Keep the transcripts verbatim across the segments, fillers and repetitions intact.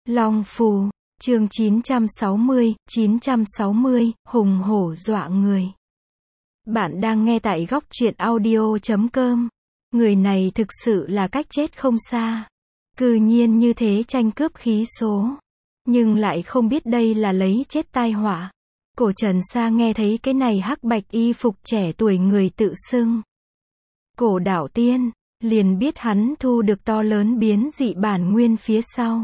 Long Phù, chương chín trăm sáu mươi, chín trăm sáu mươi, hùng hổ dọa người. Bạn đang nghe tại góc truyện audio chấm com. Người này thực sự là cách chết không xa. Cư nhiên như thế tranh cướp khí số. Nhưng lại không biết đây là lấy chết tai họa. Cổ Trần Sa nghe thấy cái này hắc bạch y phục trẻ tuổi người tự xưng Cổ Đạo Tiên, liền biết hắn thu được to lớn biến dị bản nguyên phía sau.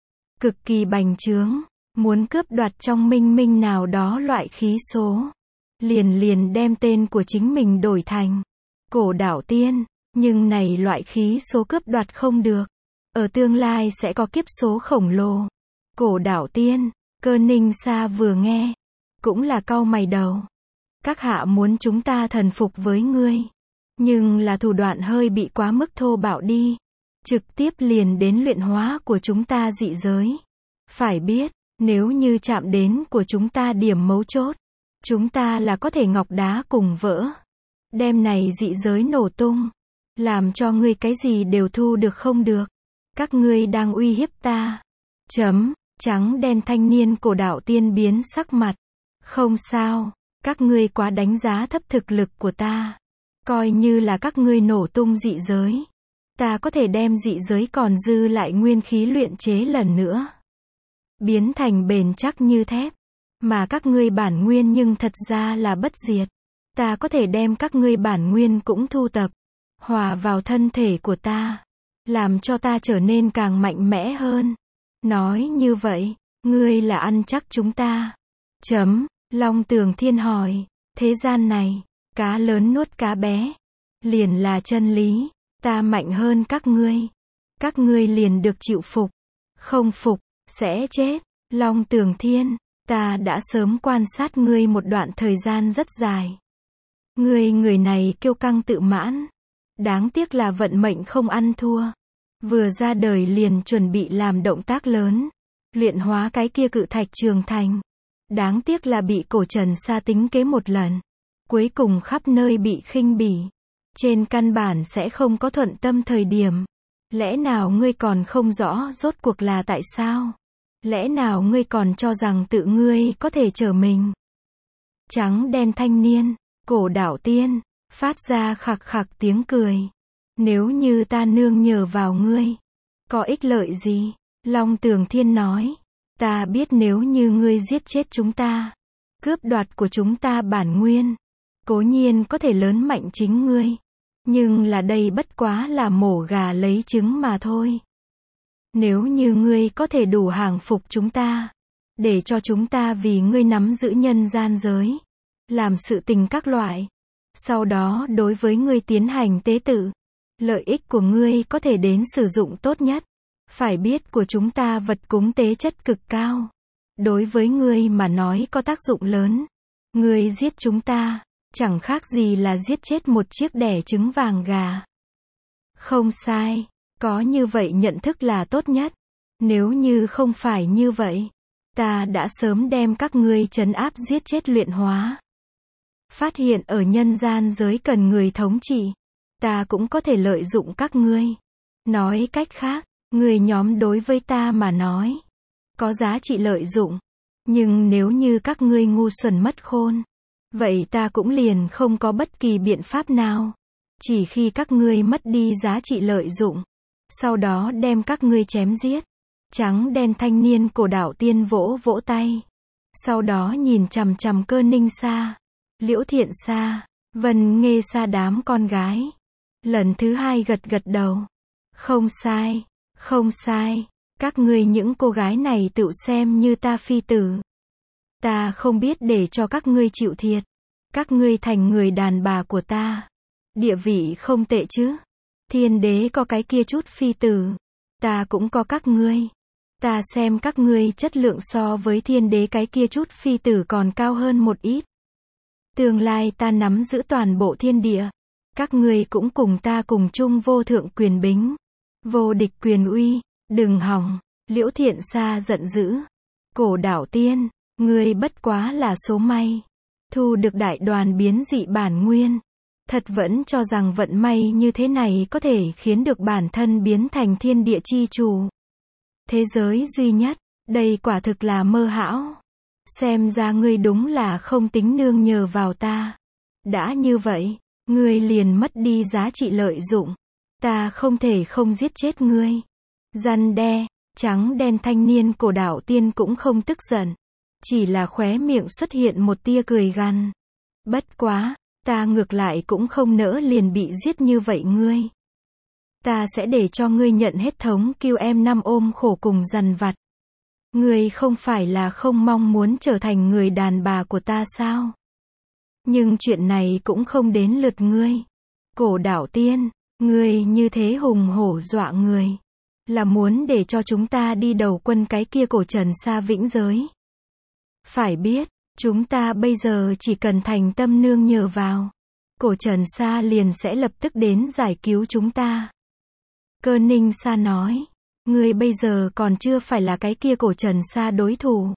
Cực kỳ bành trướng, muốn cướp đoạt trong minh minh nào đó loại khí số. Liền liền đem tên của chính mình đổi thành Cổ Đạo Tiên, nhưng này loại khí số cướp đoạt không được. Ở tương lai sẽ có kiếp số khổng lồ. Cổ Đạo Tiên, Cơ Ninh Sa vừa nghe, cũng là cau mày đầu. Các hạ muốn chúng ta thần phục với ngươi, nhưng là thủ đoạn hơi bị quá mức thô bạo đi. Trực tiếp liền đến luyện hóa của chúng ta dị giới. Phải biết, nếu như chạm đến của chúng ta điểm mấu chốt, chúng ta là có thể ngọc đá cùng vỡ. Đem này dị giới nổ tung, làm cho ngươi cái gì đều thu được không được. Các ngươi đang uy hiếp ta. Chấm, trắng đen thanh niên Cổ Đạo Tiên biến sắc mặt. Không sao, các ngươi quá đánh giá thấp thực lực của ta. Coi như là các ngươi nổ tung dị giới, ta có thể đem dị giới còn dư lại nguyên khí luyện chế lần nữa, biến thành bền chắc như thép. Mà các ngươi bản nguyên nhưng thật ra là bất diệt. Ta có thể đem các ngươi bản nguyên cũng thu tập, hòa vào thân thể của ta, làm cho ta trở nên càng mạnh mẽ hơn. Nói như vậy, ngươi là ăn chắc chúng ta. Chấm, Long Tường Thiên hỏi, thế gian này, cá lớn nuốt cá bé, liền là chân lý. Ta mạnh hơn các ngươi, các ngươi liền được chịu phục, không phục, sẽ chết. Long Tường Thiên, ta đã sớm quan sát ngươi một đoạn thời gian rất dài. Ngươi người này kiêu căng tự mãn, đáng tiếc là vận mệnh không ăn thua. Vừa ra đời liền chuẩn bị làm động tác lớn, luyện hóa cái kia cự thạch trường thành. Đáng tiếc là bị Cổ Trần Sa tính kế một lần, cuối cùng khắp nơi bị khinh bỉ. Trên căn bản sẽ không có thuận tâm thời điểm. Lẽ nào ngươi còn không rõ rốt cuộc là tại sao? Lẽ nào ngươi còn cho rằng tự ngươi có thể trở mình? Trắng đen thanh niên, Cổ Đạo Tiên, phát ra khặc khặc tiếng cười. Nếu như ta nương nhờ vào ngươi, có ích lợi gì? Long Tường Thiên nói, ta biết nếu như ngươi giết chết chúng ta, cướp đoạt của chúng ta bản nguyên, cố nhiên có thể lớn mạnh chính ngươi. Nhưng là đây bất quá là mổ gà lấy trứng mà thôi. Nếu như ngươi có thể đủ hàng phục chúng ta, để cho chúng ta vì ngươi nắm giữ nhân gian giới, làm sự tình các loại, sau đó đối với ngươi tiến hành tế tự, lợi ích của ngươi có thể đến sử dụng tốt nhất. Phải biết của chúng ta vật cúng tế chất cực cao, đối với ngươi mà nói có tác dụng lớn. Ngươi giết chúng ta, chẳng khác gì là giết chết một chiếc đẻ trứng vàng gà. Không sai, có như vậy nhận thức là tốt nhất. Nếu như không phải như vậy, ta đã sớm đem các ngươi trấn áp giết chết luyện hóa. Phát hiện ở nhân gian giới cần người thống trị, ta cũng có thể lợi dụng các ngươi. Nói cách khác, người nhóm đối với ta mà nói, có giá trị lợi dụng. Nhưng nếu như các ngươi ngu xuẩn mất khôn, vậy ta cũng liền không có bất kỳ biện pháp nào. Chỉ khi các ngươi mất đi giá trị lợi dụng, sau đó đem các ngươi chém giết. Trắng đen thanh niên Cổ Đạo Tiên vỗ vỗ tay. Sau đó nhìn chằm chằm Cơ Ninh Sa, Liễu Thiện Sa, Vân Nghê Sa đám con gái. Lần thứ hai gật gật đầu. Không sai, không sai. Các ngươi những cô gái này tự xem như ta phi tử. Ta không biết để cho các ngươi chịu thiệt. Các ngươi thành người đàn bà của ta. Địa vị không tệ chứ. Thiên đế có cái kia chút phi tử, ta cũng có các ngươi. Ta xem các ngươi chất lượng so với thiên đế cái kia chút phi tử còn cao hơn một ít. Tương lai ta nắm giữ toàn bộ thiên địa. Các ngươi cũng cùng ta cùng chung vô thượng quyền bính, vô địch quyền uy. Đừng hòng. Liễu Thiện Sa giận dữ. Cổ Đạo Tiên, ngươi bất quá là số may, thu được đại đoàn biến dị bản nguyên. Thật vẫn cho rằng vận may như thế này có thể khiến được bản thân biến thành thiên địa chi chủ. thế giới duy nhất, đây quả thực là mơ hão. Xem ra ngươi đúng là không tính nương nhờ vào ta. Đã như vậy, ngươi liền mất đi giá trị lợi dụng. Ta không thể không giết chết ngươi. Răn đe, trắng đen thanh niên cổ đạo tiên cũng không tức giận. Chỉ là khóe miệng xuất hiện một tia cười gằn. Bất quá, ta ngược lại cũng không nỡ liền bị giết như vậy ngươi. Ta sẽ để cho ngươi nhận hết thống kiêu em năm ôm khổ cùng dằn vặt. Ngươi không phải là không mong muốn trở thành người đàn bà của ta sao? Nhưng chuyện này cũng không đến lượt ngươi. Cổ đạo tiên, ngươi như thế hùng hổ dọa người. Là muốn để cho chúng ta đi đầu quân cái kia cổ trần sa vĩnh giới. Phải biết, chúng ta bây giờ chỉ cần thành tâm nương nhờ vào. Cổ trần sa liền sẽ lập tức đến giải cứu chúng ta. Cơ Ninh Sa nói. Ngươi bây giờ còn chưa phải là cái kia cổ trần sa đối thủ.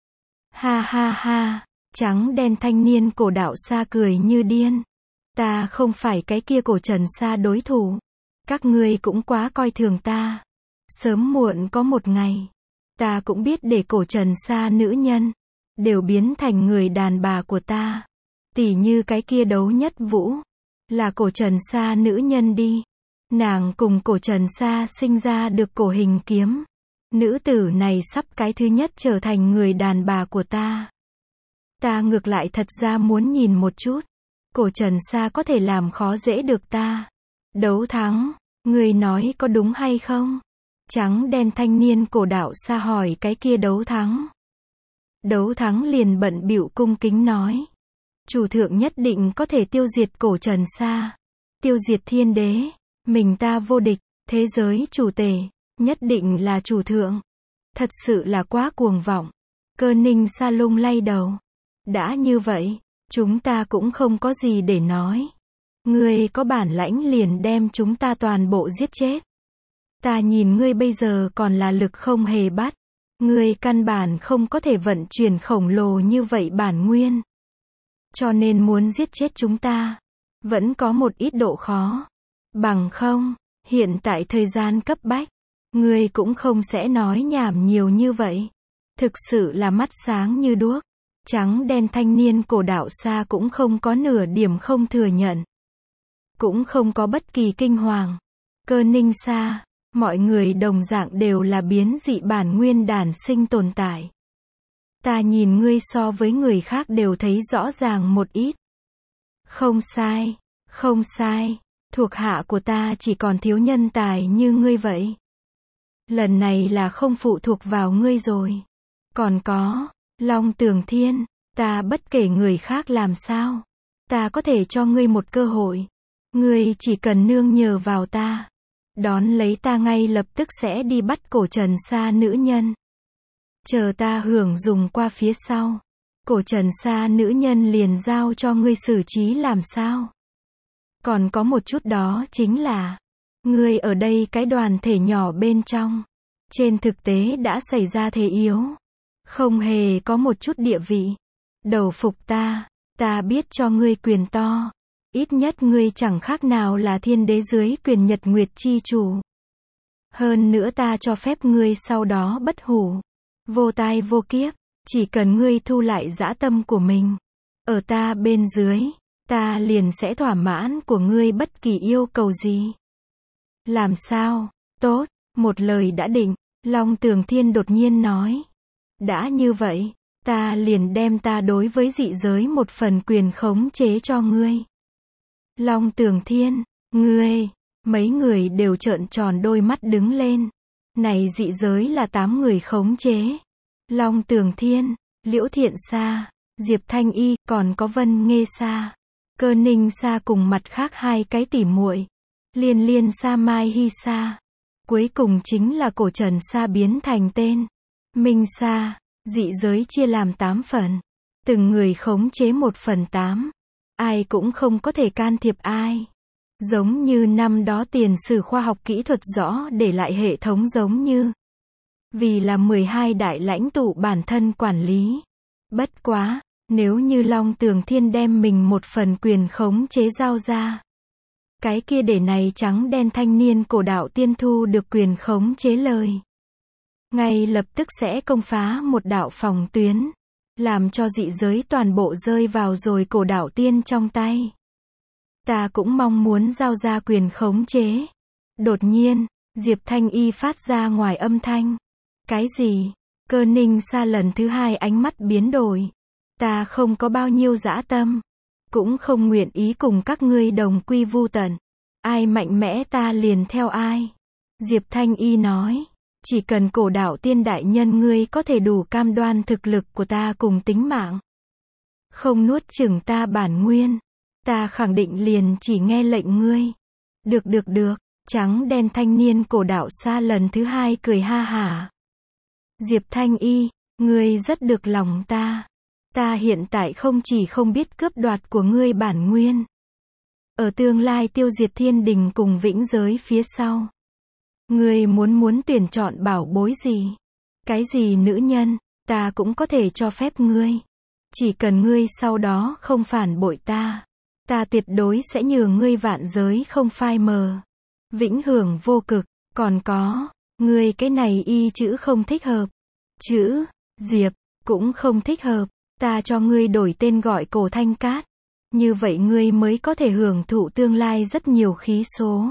Ha ha ha, trắng đen thanh niên cổ đạo sa cười như điên. Ta không phải cái kia cổ trần sa đối thủ. Các ngươi cũng quá coi thường ta. Sớm muộn có một ngày, ta cũng biết để cổ trần sa nữ nhân đều biến thành người đàn bà của ta. Tỉ như cái kia Đấu Nhất Vũ, là cổ trần sa nữ nhân đi. Nàng cùng cổ trần sa sinh ra được cổ hình kiếm. Nữ tử này sắp cái thứ nhất trở thành người đàn bà của ta. Ta ngược lại thật ra muốn nhìn một chút. Cổ trần sa có thể làm khó dễ được ta. Đấu thắng, người nói có đúng hay không? Trắng đen thanh niên cổ đạo sa hỏi cái kia Đấu thắng. Đấu thắng liền bận bịu cung kính nói. Chủ thượng nhất định có thể tiêu diệt cổ trần sa. Tiêu diệt thiên đế. Mình ta vô địch, thế giới chủ tể, nhất định là chủ thượng. Thật sự là quá cuồng vọng. Cơ Ninh Sa lung lay đầu. Đã như vậy, chúng ta cũng không có gì để nói. Ngươi có bản lãnh liền đem chúng ta toàn bộ giết chết. Ta nhìn ngươi bây giờ còn là lực không hề bắt. Ngươi căn bản không có thể vận chuyển khổng lồ như vậy bản nguyên. Cho nên muốn giết chết chúng ta, vẫn có một ít độ khó. Bằng không, hiện tại thời gian cấp bách, ngươi cũng không sẽ nói nhảm nhiều như vậy. Thực sự là mắt sáng như đuốc. Trắng đen thanh niên cổ đạo sa cũng không có nửa điểm không thừa nhận. Cũng không có bất kỳ kinh hoàng. Cơ Ninh Sa, mọi người đồng dạng đều là biến dị bản nguyên đản sinh tồn tại. Ta nhìn ngươi so với người khác đều thấy rõ ràng một ít. Không sai, không sai. Thuộc hạ của ta chỉ còn thiếu nhân tài như ngươi vậy. Lần này là không phụ thuộc vào ngươi rồi. Còn có, Long Tường Thiên, ta bất kể người khác làm sao. Ta có thể cho ngươi một cơ hội. Ngươi chỉ cần nương nhờ vào ta. Đón lấy ta ngay lập tức sẽ đi bắt cổ trần sa nữ nhân. Chờ ta hưởng dùng qua phía sau. Cổ trần sa nữ nhân liền giao cho ngươi xử trí làm sao. Còn có một chút đó chính là, ngươi ở đây cái đoàn thể nhỏ bên trong, trên thực tế đã xảy ra thế yếu, không hề có một chút địa vị. Đầu phục ta, ta biết cho ngươi quyền to, ít nhất ngươi chẳng khác nào là thiên đế dưới quyền nhật nguyệt chi chủ. Hơn nữa ta cho phép ngươi sau đó bất hủ, vô tai vô kiếp, chỉ cần ngươi thu lại dã tâm của mình, ở ta bên dưới. Ta liền sẽ thỏa mãn của ngươi bất kỳ yêu cầu gì. Làm sao? Tốt, một lời đã định, Long Tường Thiên đột nhiên nói. Đã như vậy, ta liền đem ta đối với dị giới một phần quyền khống chế cho ngươi. Long Tường Thiên, ngươi, mấy người đều trợn tròn đôi mắt đứng lên. Này dị giới là tám người khống chế. Long Tường Thiên, Liễu Thiện Sa, Diệp Thanh Y, còn có Vân Nghê Sa. Cơ Ninh Sa cùng mặt khác hai cái tỉ muội, Liên Liên Sa Mai Hy Sa. Cuối cùng chính là cổ trần sa biến thành tên Minh Sa. Dị giới chia làm tám phần, từng người khống chế một phần tám. Ai cũng không có thể can thiệp ai. Giống như năm đó tiền sử khoa học kỹ thuật rõ để lại hệ thống giống như. Vì là mười hai đại lãnh tụ bản thân quản lý. Bất quá, nếu như Long Tường Thiên đem mình một phần quyền khống chế giao ra. Cái kia để này trắng đen thanh niên cổ đạo tiên thu được quyền khống chế lời. ngay lập tức sẽ công phá một đạo phòng tuyến, làm cho dị giới toàn bộ rơi vào rồi cổ đạo tiên trong tay. Ta cũng mong muốn giao ra quyền khống chế. Đột nhiên, Diệp Thanh Y phát ra ngoài âm thanh. Cái gì? Cơ Ninh Sa lần thứ hai ánh mắt biến đổi. Ta không có bao nhiêu dã tâm, cũng không nguyện ý cùng các ngươi đồng quy vu tận. Ai mạnh mẽ ta liền theo ai. Diệp Thanh Y nói, chỉ cần cổ đạo tiên đại nhân ngươi có thể đủ cam đoan thực lực của ta cùng tính mạng, không nuốt chửng ta bản nguyên, ta khẳng định liền chỉ nghe lệnh ngươi. Được được được, trắng đen thanh niên cổ đạo xa lần thứ hai cười ha hả. Diệp Thanh Y, ngươi rất được lòng ta. Ta hiện tại không chỉ không biết cướp đoạt của ngươi bản nguyên, ở tương lai tiêu diệt thiên đình cùng vĩnh giới phía sau. Ngươi muốn muốn tuyển chọn bảo bối gì? Cái gì nữ nhân, ta cũng có thể cho phép ngươi. Chỉ cần ngươi sau đó không phản bội ta, ta tuyệt đối sẽ nhường ngươi vạn giới không phai mờ, vĩnh hưởng vô cực. Còn có, ngươi cái này Y chữ không thích hợp. Chữ Diệp cũng không thích hợp. Ta cho ngươi đổi tên gọi Cổ Thanh Cát. Như vậy ngươi mới có thể hưởng thụ tương lai rất nhiều khí số.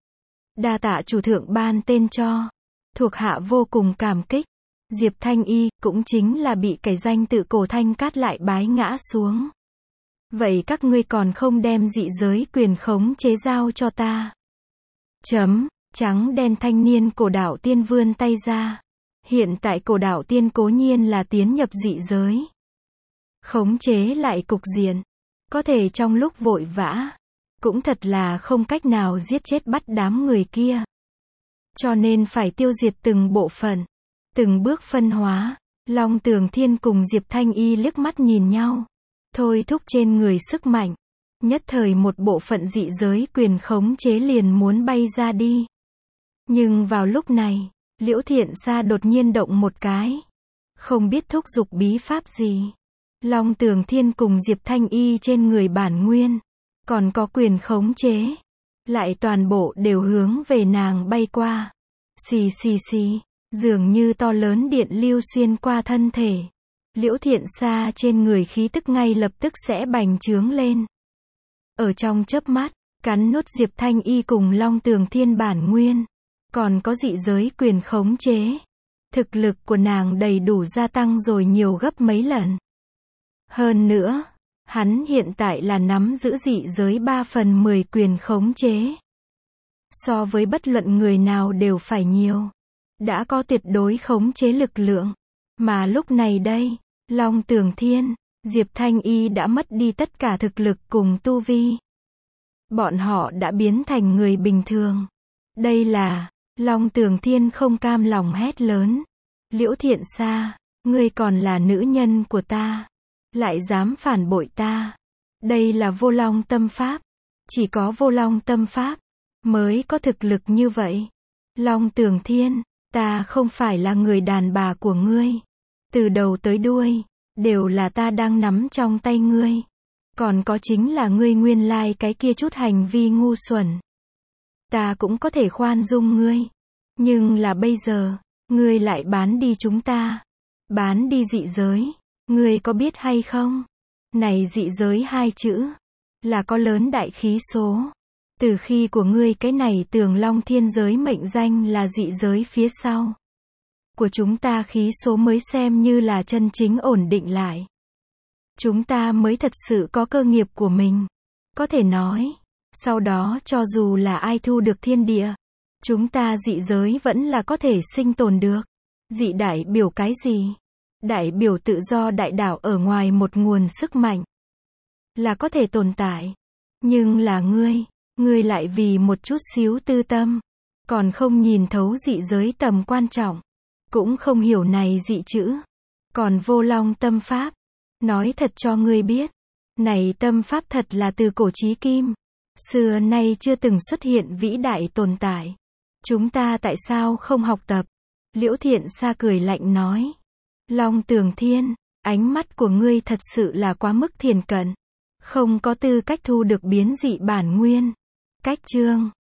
Đa tạ chủ thượng ban tên cho. Thuộc hạ vô cùng cảm kích. Diệp Thanh Y cũng chính là bị cái danh tự Cổ Thanh Cát lại bái ngã xuống. Vậy các ngươi còn không đem dị giới quyền khống chế giao cho ta? Chấm, trắng đen thanh niên cổ đạo tiên vươn tay ra. Hiện tại cổ đạo tiên cố nhiên là tiến nhập dị giới, khống chế lại cục diện, có thể trong lúc vội vã, cũng thật là không cách nào giết chết bắt đám người kia. Cho nên phải tiêu diệt từng bộ phận, từng bước phân hóa. Long Tường Thiên cùng Diệp Thanh Y liếc mắt nhìn nhau, thôi thúc trên người sức mạnh. Nhất thời một bộ phận dị giới quyền khống chế liền muốn bay ra đi. Nhưng vào lúc này, Liễu Thiện Sa đột nhiên động một cái. Không biết thúc giục bí pháp gì. Long Tường Thiên cùng Diệp Thanh Y trên người bản nguyên, còn có quyền khống chế, lại toàn bộ đều hướng về nàng bay qua. Xì xì xì, dường như to lớn điện lưu xuyên qua thân thể. Liễu Thiện Sa trên người khí tức ngay lập tức sẽ bành trướng lên. Ở trong chớp mắt, cắn nuốt Diệp Thanh Y cùng Long Tường Thiên bản nguyên, còn có dị giới quyền khống chế. Thực lực của nàng đầy đủ gia tăng rồi nhiều gấp mấy lần. Hơn nữa, hắn hiện tại là nắm giữ dị giới ba phần mười quyền khống chế. So với bất luận người nào đều phải nhiều. Đã có tuyệt đối khống chế lực lượng. Mà lúc này đây, Long Tường Thiên, Diệp Thanh Y đã mất đi tất cả thực lực cùng tu vi. Bọn họ đã biến thành người bình thường. Đây là, Long Tường Thiên không cam lòng hét lớn. Liễu Thiện Sa, ngươi còn là nữ nhân của ta, lại dám phản bội ta. Đây là vô long tâm pháp. Chỉ có vô long tâm pháp mới có thực lực như vậy. Long Tường Thiên, ta không phải là người đàn bà của ngươi. Từ đầu tới đuôi, đều là ta đang nắm trong tay ngươi. Còn có chính là ngươi nguyên lai cái kia chút hành vi ngu xuẩn. Ta cũng có thể khoan dung ngươi. Nhưng là bây giờ, ngươi lại bán đi chúng ta. Bán đi dị giới. Ngươi có biết hay không? Này dị giới hai chữ, là có lớn đại khí số. Từ khi của ngươi cái này Tường Long Thiên giới mệnh danh là dị giới phía sau của chúng ta khí số mới xem như là chân chính ổn định lại. Chúng ta mới thật sự có cơ nghiệp của mình. Có thể nói, sau đó cho dù là ai thu được thiên địa, chúng ta dị giới vẫn là có thể sinh tồn được. Dị đại biểu cái gì? Đại biểu tự do đại đạo ở ngoài một nguồn sức mạnh, là có thể tồn tại. Nhưng là ngươi, ngươi lại vì một chút xíu tư tâm, còn không nhìn thấu dị giới tầm quan trọng, cũng không hiểu này dị chữ. Còn vô long tâm pháp, nói thật cho ngươi biết, này tâm pháp thật là từ cổ chí kim, xưa nay chưa từng xuất hiện vĩ đại tồn tại. Chúng ta tại sao không học tập? Liễu Thiện Sa cười lạnh nói. Long Tường Thiên, ánh mắt của ngươi thật sự là quá mức thiền cận, không có tư cách thu được biến dị bản nguyên. Cách chương